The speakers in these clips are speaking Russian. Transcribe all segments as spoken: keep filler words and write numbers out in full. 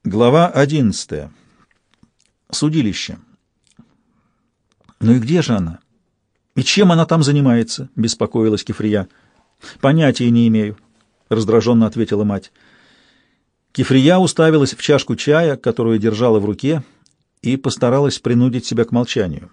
Глава одиннадцатая. Судилище. «Ну и где же она? И чем она там занимается?» — беспокоилась Кифрия. «Понятия не имею», — раздраженно ответила мать. Кифрия уставилась в чашку чая, которую держала в руке, и постаралась принудить себя к молчанию.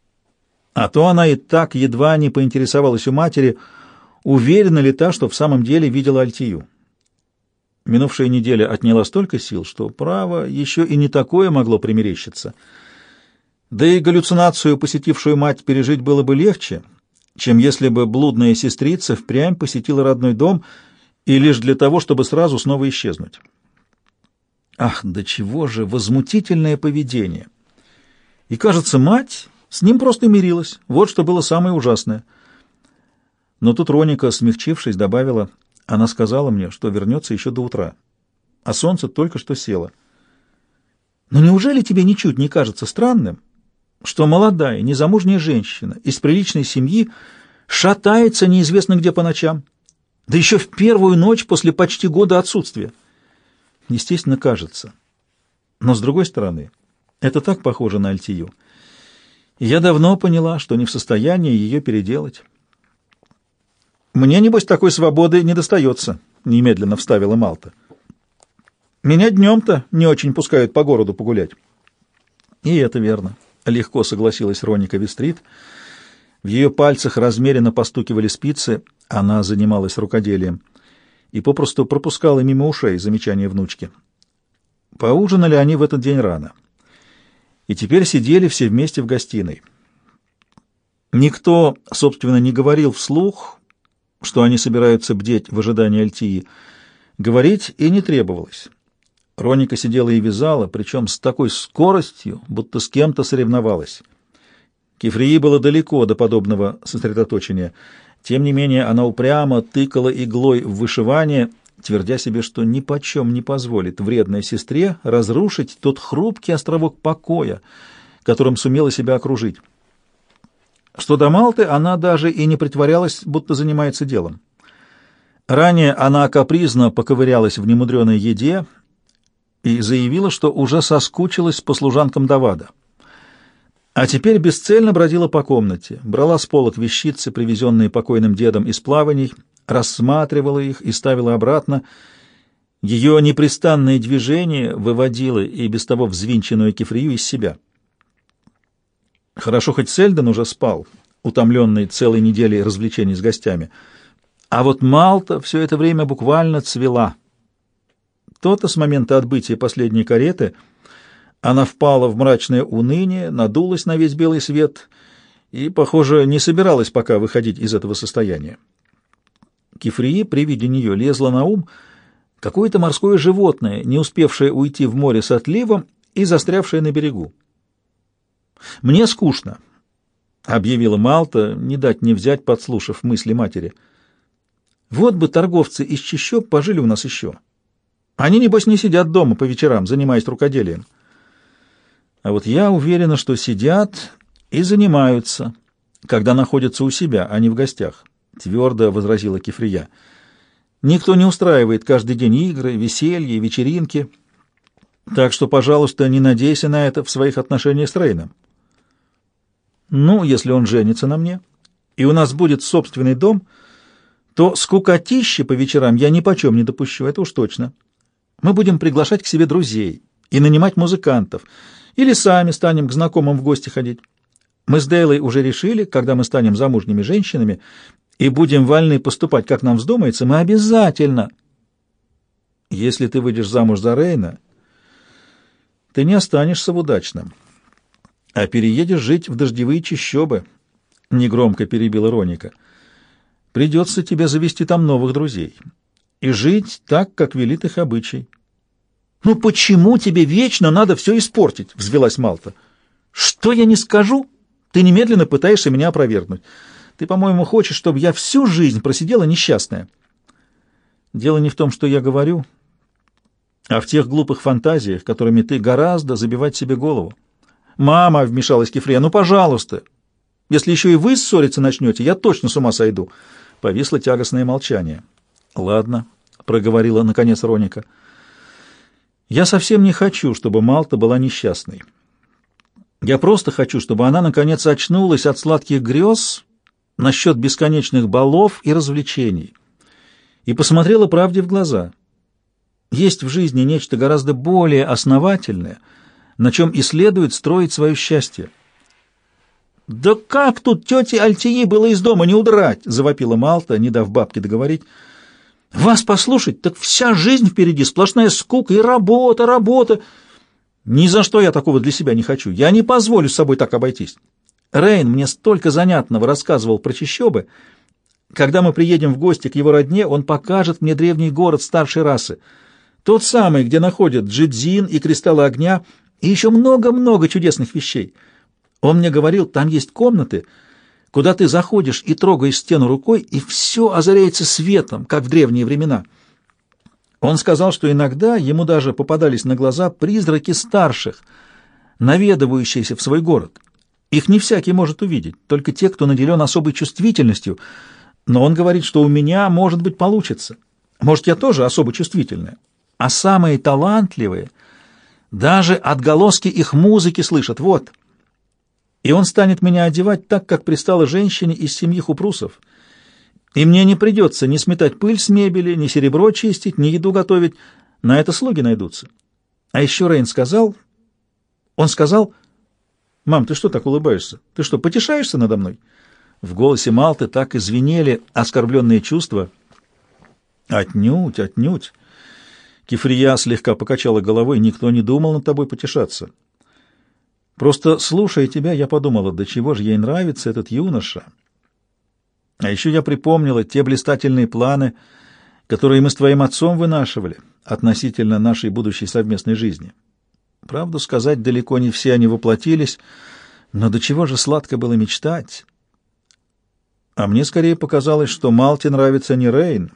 А то она и так едва не поинтересовалась у матери, уверена ли та, что в самом деле видела Альтию. Минувшая неделя отняла столько сил, что, право, еще и не такое могло примерещиться. Да и галлюцинацию, посетившую мать, пережить было бы легче, чем если бы блудная сестрица впрямь посетила родной дом и лишь для того, чтобы сразу снова исчезнуть. Ах, до чего же возмутительное поведение! И, кажется, мать с ним просто мирилась. Вот что было самое ужасное. Но тут Роника, смягчившись, добавила: «Она сказала мне, что вернется еще до утра, а солнце только что село. Но неужели тебе ничуть не кажется странным, что молодая, незамужняя женщина из приличной семьи шатается неизвестно где по ночам, да еще в первую ночь после почти года отсутствия?» Естественно, кажется. Но, с другой стороны, это так похоже на Альтию. И я давно поняла, что не в состоянии ее переделать. «Мне, небось, такой свободы не достается», — немедленно вставила Малта. «Меня днем-то не очень пускают по городу погулять». «И это верно», — легко согласилась Роника Вестрит. В ее пальцах размеренно постукивали спицы, она занималась рукоделием и попросту пропускала мимо ушей замечания внучки. Поужинали они в этот день рано, и теперь сидели все вместе в гостиной. Никто, собственно, не говорил вслух, что они собираются бдеть в ожидании Альтии. Говорить и не требовалось. Роника сидела и вязала, причем с такой скоростью, будто с кем-то соревновалась. Кифрии было далеко до подобного сосредоточения. Тем не менее, она упрямо тыкала иглой в вышивание, твердя себе, что ни почем не позволит вредной сестре разрушить тот хрупкий островок покоя, которым сумела себя окружить. Что до Малты, она даже и не притворялась, будто занимается делом. Ранее она капризно поковырялась в немудреной еде и заявила, что уже соскучилась по служанкам Давада. А теперь бесцельно бродила по комнате, брала с полок вещицы, привезенные покойным дедом из плаваний, рассматривала их и ставила обратно. Ее непрестанное движение выводило и без того взвинченную Кифрию из себя. Хорошо, хоть Сельден уже спал, утомленный целой неделей развлечений с гостями. А вот Малта все это время буквально цвела. То-то с момента отбытия последней кареты она впала в мрачное уныние, надулась на весь белый свет и, похоже, не собиралась пока выходить из этого состояния. Кифрии при виде нее лезло на ум какое-то морское животное, не успевшее уйти в море с отливом и застрявшее на берегу. «Мне скучно», — объявила Малта, не дать не взять, подслушав мысли матери. «Вот бы торговцы из чащоб пожили у нас еще. Они, небось, не сидят дома по вечерам, занимаясь рукоделием. А вот я уверена, что сидят и занимаются, когда находятся у себя, а не в гостях», — твердо возразила Кифрия. «Никто не устраивает каждый день игры, веселье, вечеринки, так что, пожалуйста, не надейся на это в своих отношениях с Рейном. Ну, если он женится на мне, и у нас будет собственный дом, то скукотищи по вечерам я ни почем не допущу, это уж точно. Мы будем приглашать к себе друзей и нанимать музыкантов, или сами станем к знакомым в гости ходить. Мы с Дейлой уже решили, когда мы станем замужними женщинами и будем вольны поступать, как нам вздумается, мы обязательно... Если ты выйдешь замуж за Рейна, ты не останешься в удачном, а переедешь жить в дождевые чащобы, — негромко перебила Роника. Придется тебе завести там новых друзей и жить так, как велит их обычай. — Ну почему тебе вечно надо все испортить? — взвилась Малта. — Что я не скажу, ты немедленно пытаешься меня опровергнуть. Ты, по-моему, хочешь, чтобы я всю жизнь просидела несчастная. Дело не в том, что я говорю, а в тех глупых фантазиях, которыми ты гораздо забивать себе голову. «Мама!» — вмешалась Кифрия. «Ну, пожалуйста! Если еще и вы ссориться начнете, я точно с ума сойду!» Повисло тягостное молчание. «Ладно», — проговорила наконец Роника. Я совсем не хочу, чтобы Малта была несчастной. Я просто хочу, чтобы она, наконец, очнулась от сладких грез насчет бесконечных балов и развлечений и посмотрела правде в глаза. Есть в жизни нечто гораздо более основательное, на чем и следует строить свое счастье. «Да как тут тете Альтии было из дома не удрать?» — завопила Малта, не дав бабке договорить. «Вас послушать, так вся жизнь впереди, сплошная скука и работа, работа. Ни за что я такого для себя не хочу. Я не позволю с собой так обойтись. Рейн мне столько занятного рассказывал про чащобы. Когда мы приедем в гости к его родне, он покажет мне древний город старшей расы. Тот самый, где находят джидзин и кристаллы огня, и еще много-много чудесных вещей. Он мне говорил, там есть комнаты, куда ты заходишь и трогаешь стену рукой, и все озаряется светом, как в древние времена. Он сказал, что иногда ему даже попадались на глаза призраки старших, наведывающиеся в свой город. Их не всякий может увидеть, только те, кто наделен особой чувствительностью, но он говорит, что у меня, может быть, получится. Может, я тоже особо чувствительная. А самые талантливые даже отголоски их музыки слышат. Вот. И он станет меня одевать так, как пристало женщине из семьи Хупрусов. И мне не придется ни сметать пыль с мебели, ни серебро чистить, ни еду готовить. На это слуги найдутся. А еще Рейн сказал... Он сказал... «Мам, ты что так улыбаешься? Ты что, потешаешься надо мной?» В голосе Малты так и звенели оскорбленные чувства. «Отнюдь, отнюдь!» Кифрия слегка покачала головой. «Никто не думал над тобой потешаться. Просто, слушая тебя, я подумала, до чего же ей нравится этот юноша. А еще я припомнила те блистательные планы, которые мы с твоим отцом вынашивали относительно нашей будущей совместной жизни. Правду сказать, далеко не все они воплотились, но до чего же сладко было мечтать. А мне скорее показалось, что Малте нравится не Рейн,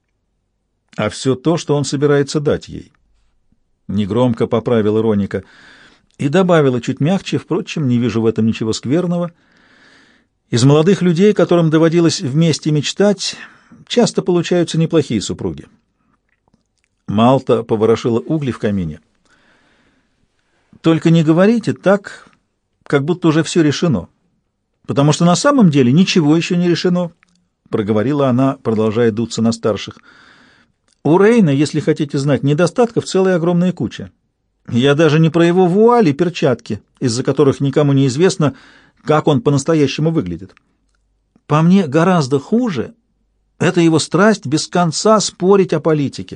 а все то, что он собирается дать ей». Негромко поправила Роника и добавила чуть мягче, впрочем, не вижу в этом ничего скверного. Из молодых людей, которым доводилось вместе мечтать, часто получаются неплохие супруги. Малта поворошила угли в камине. «Только не говорите так, как будто уже все решено, потому что на самом деле ничего еще не решено», — проговорила она, продолжая дуться на старших. «У Рейна, если хотите знать, недостатков целая огромная куча. Я даже не про его вуали и перчатки, из-за которых никому не известно, как он по-настоящему выглядит. По мне, гораздо хуже — это его страсть без конца спорить о политике.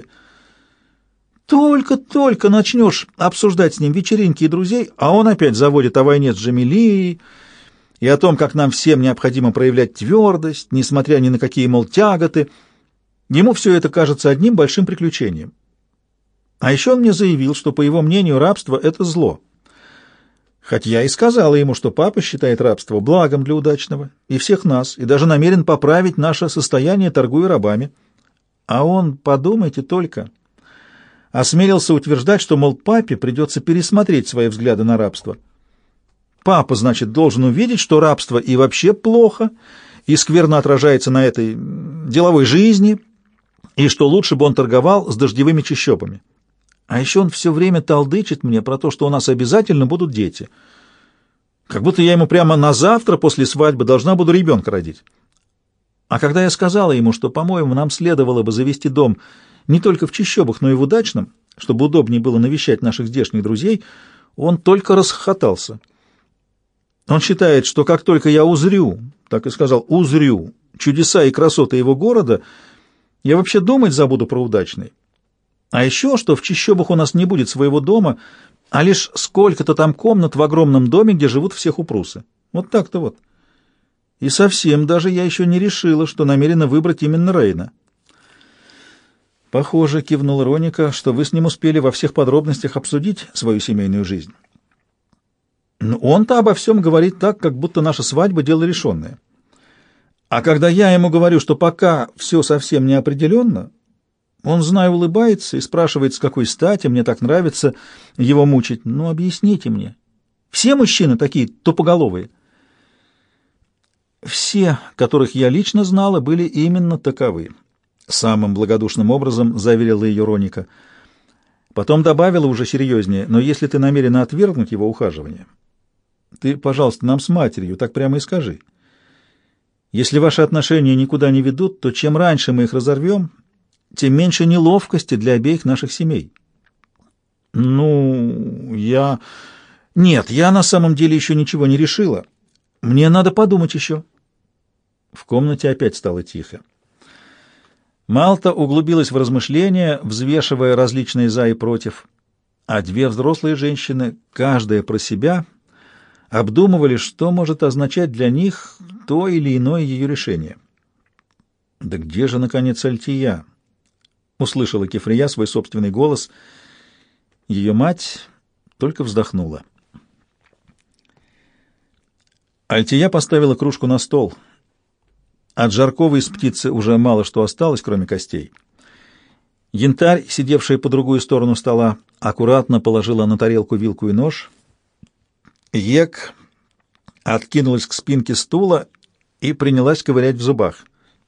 Только-только начнешь обсуждать с ним вечеринки и друзей, а он опять заводит о войне с Джамилией и о том, как нам всем необходимо проявлять твердость, несмотря ни на какие, мол, тяготы. Ему все это кажется одним большим приключением. А еще он мне заявил, что, по его мнению, рабство — это зло. Хоть я и сказала ему, что папа считает рабство благом для удачного и всех нас, и даже намерен поправить наше состояние, торгуя рабами. А он, подумайте только, осмелился утверждать, что, мол, папе придется пересмотреть свои взгляды на рабство. Папа, значит, должен увидеть, что рабство и вообще плохо, и скверно отражается на этой деловой жизни, и что лучше бы он торговал с дождевыми чащобами. А еще он все время толдычит мне про то, что у нас обязательно будут дети. Как будто я ему прямо на завтра после свадьбы должна буду ребенка родить. А когда я сказала ему, что, по-моему, нам следовало бы завести дом не только в чащобах, но и в удачном, чтобы удобнее было навещать наших здешних друзей, он только расхохотался. Он считает, что как только я узрю, так и сказал, узрю чудеса и красоты его города, я вообще думать забуду про удачный. А еще, что в чащобах у нас не будет своего дома, а лишь сколько-то там комнат в огромном доме, где живут все хупрусы. Вот так-то вот. И совсем даже я еще не решила, что намерена выбрать именно Рейна. Похоже, кивнула Роника, что вы с ним успели во всех подробностях обсудить свою семейную жизнь. Но он-то обо всем говорит так, как будто наша свадьба — дело решенное. А когда я ему говорю, что пока все совсем не определенно, он, знаю, улыбается и спрашивает, с какой стати мне так нравится его мучить. Ну, объясните мне. Все мужчины такие тупоголовые. Все, которых я лично знала, были именно таковы. Самым благодушным образом заверила ее Роника. Потом добавила уже серьезнее: но если ты намерена отвергнуть его ухаживание, ты, пожалуйста, нам с матерью так прямо и скажи. Если ваши отношения никуда не ведут, то чем раньше мы их разорвем, тем меньше неловкости для обеих наших семей. Ну, я... Нет, я на самом деле еще ничего не решила. Мне надо подумать еще. В комнате опять стало тихо. Малта углубилась в размышления, взвешивая различные «за» и «против», а две взрослые женщины, каждая про себя, обдумывали, что может означать для них то или иное ее решение. «Да где же, наконец, Альтия?» — услышала Кефрия свой собственный голос. Ее мать только вздохнула. Альтия поставила кружку на стол. От жаркого из птицы уже мало что осталось, кроме костей. Янтарь, сидевшая по другую сторону стола, аккуратно положила на тарелку вилку и нож. Ек откинулась к спинке стула и принялась ковырять в зубах.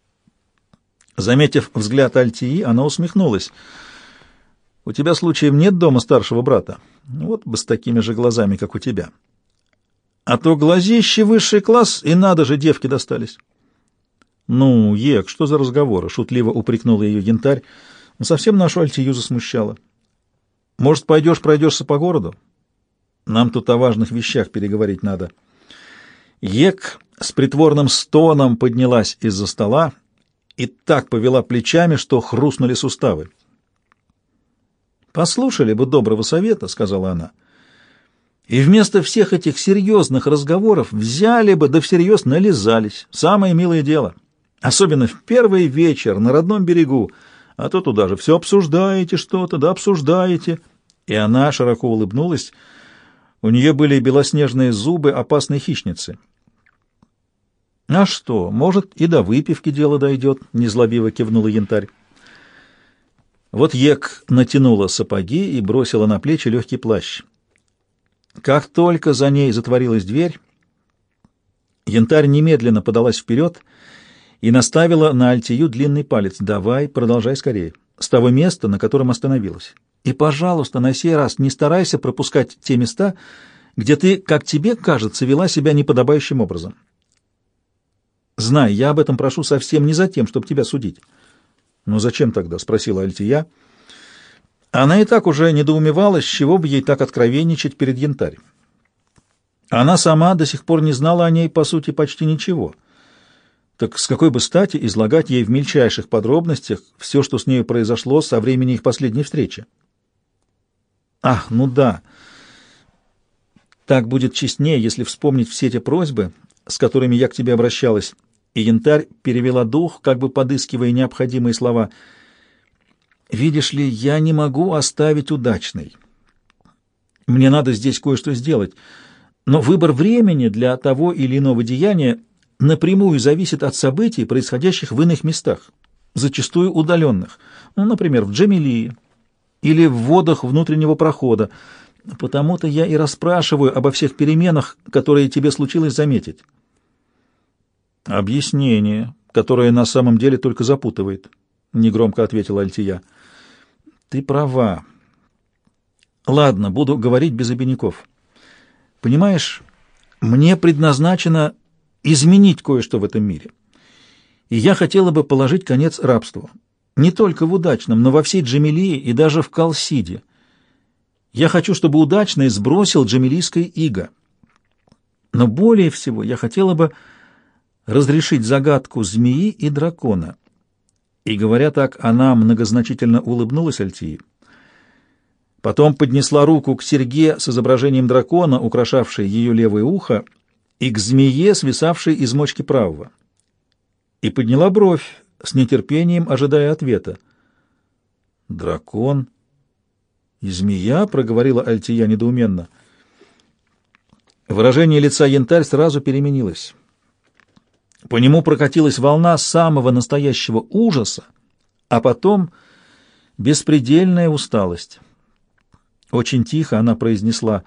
Заметив взгляд Альтии, она усмехнулась. «У тебя, случаем, нет дома старшего брата? Вот бы с такими же глазами, как у тебя. А то глазищи высший класс, и надо же, девки достались». «Ну, Ек, что за разговоры?» — шутливо упрекнула ее Янтарь. «Совсем нашу Альтию засмущала. Может, пойдешь пройдешься по городу? Нам тут о важных вещах переговорить надо». Ек с притворным стоном поднялась из-за стола и так повела плечами, что хрустнули суставы. «Послушали бы доброго совета», — сказала она, — «и вместо всех этих серьезных разговоров взяли бы да всерьез нализались. Самое милое дело. Особенно в первый вечер на родном берегу, а то туда же все обсуждаете что-то, да обсуждаете». И она широко улыбнулась. У нее были белоснежные зубы опасной хищницы. «А что, может, и до выпивки дело дойдет», — незлобиво кивнула Янтарь. Вот Ек натянула сапоги и бросила на плечи легкий плащ. Как только за ней затворилась дверь, Янтарь немедленно подалась вперед и наставила на Альтию длинный палец. «Давай, продолжай скорее, с того места, на котором остановилась. И, пожалуйста, на сей раз не старайся пропускать те места, где ты, как тебе кажется, вела себя неподобающим образом. Знай, я об этом прошу совсем не за тем, чтобы тебя судить». «Ну зачем тогда?» — спросила Альтия. Она и так уже недоумевала, с чего бы ей так откровенничать перед Янтарь. Она сама до сих пор не знала о ней, по сути, почти ничего. Так с какой бы стати излагать ей в мельчайших подробностях все, что с нею произошло со времени их последней встречи? «Ах, ну да. Так будет честнее, если вспомнить все те просьбы, с которыми я к тебе обращалась». И Янтарь перевела дух, как бы подыскивая необходимые слова. «Видишь ли, я не могу оставить удачной. Мне надо здесь кое-что сделать, но выбор времени для того или иного деяния напрямую зависит от событий, происходящих в иных местах, зачастую удаленных, ну, например, в Джамилии или в водах внутреннего прохода. Потому-то я и расспрашиваю обо всех переменах, которые тебе случилось заметить». «Объяснение, которое на самом деле только запутывает», — негромко ответила Альтия. «Ты права. Ладно, буду говорить без обиняков. Понимаешь, мне предназначено изменить кое-что в этом мире, и я хотела бы положить конец рабству. Не только в Удачном, но во всей Джамилии и даже в Калсиде. Я хочу, чтобы Удачный сбросил джамилийское иго. Но более всего я хотела бы разрешить загадку змеи и дракона». И, говоря так, она многозначительно улыбнулась Альтии. Потом поднесла руку к серьге с изображением дракона, украшавшей ее левое ухо, и к змее, свисавшей из мочки правого. И подняла бровь, с нетерпением ожидая ответа. «Дракон и змея?» — проговорила Альтия недоуменно. Выражение лица Янтарь сразу переменилось. По нему прокатилась волна самого настоящего ужаса, а потом беспредельная усталость. Очень тихо она произнесла: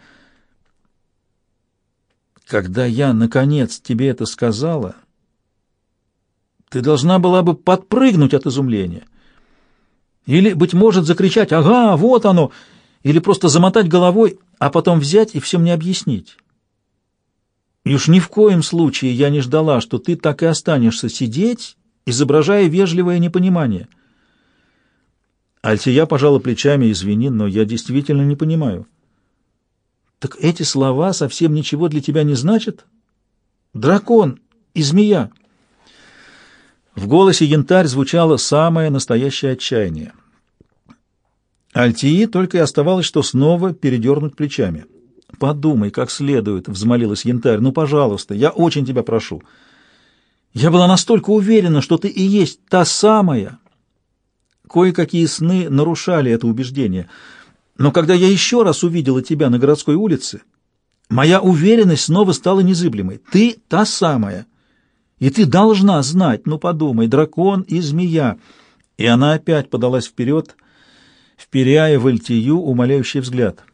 «Когда я, наконец, тебе это сказала, ты должна была бы подпрыгнуть от изумления. Или, быть может, закричать: «Ага, вот оно!» или просто замотать головой, а потом взять и все мне объяснить. И уж ни в коем случае я не ждала, что ты так и останешься сидеть, изображая вежливое непонимание. Альтия пожала плечами: извини, но я действительно не понимаю. Так эти слова совсем ничего для тебя не значат? Дракон и змея. В голосе Янтарь звучало самое настоящее отчаяние. Альтии только и оставалось, что снова передернуть плечами. «Подумай как следует», — взмолилась Янтарь. «Ну, пожалуйста, я очень тебя прошу. Я была настолько уверена, что ты и есть та самая». Кое-какие сны нарушали это убеждение. Но когда я еще раз увидела тебя на городской улице, моя уверенность снова стала незыблемой. Ты та самая. И ты должна знать, ну подумай, дракон и змея. И она опять подалась вперед, вперяя в Альтию умоляющий взгляд.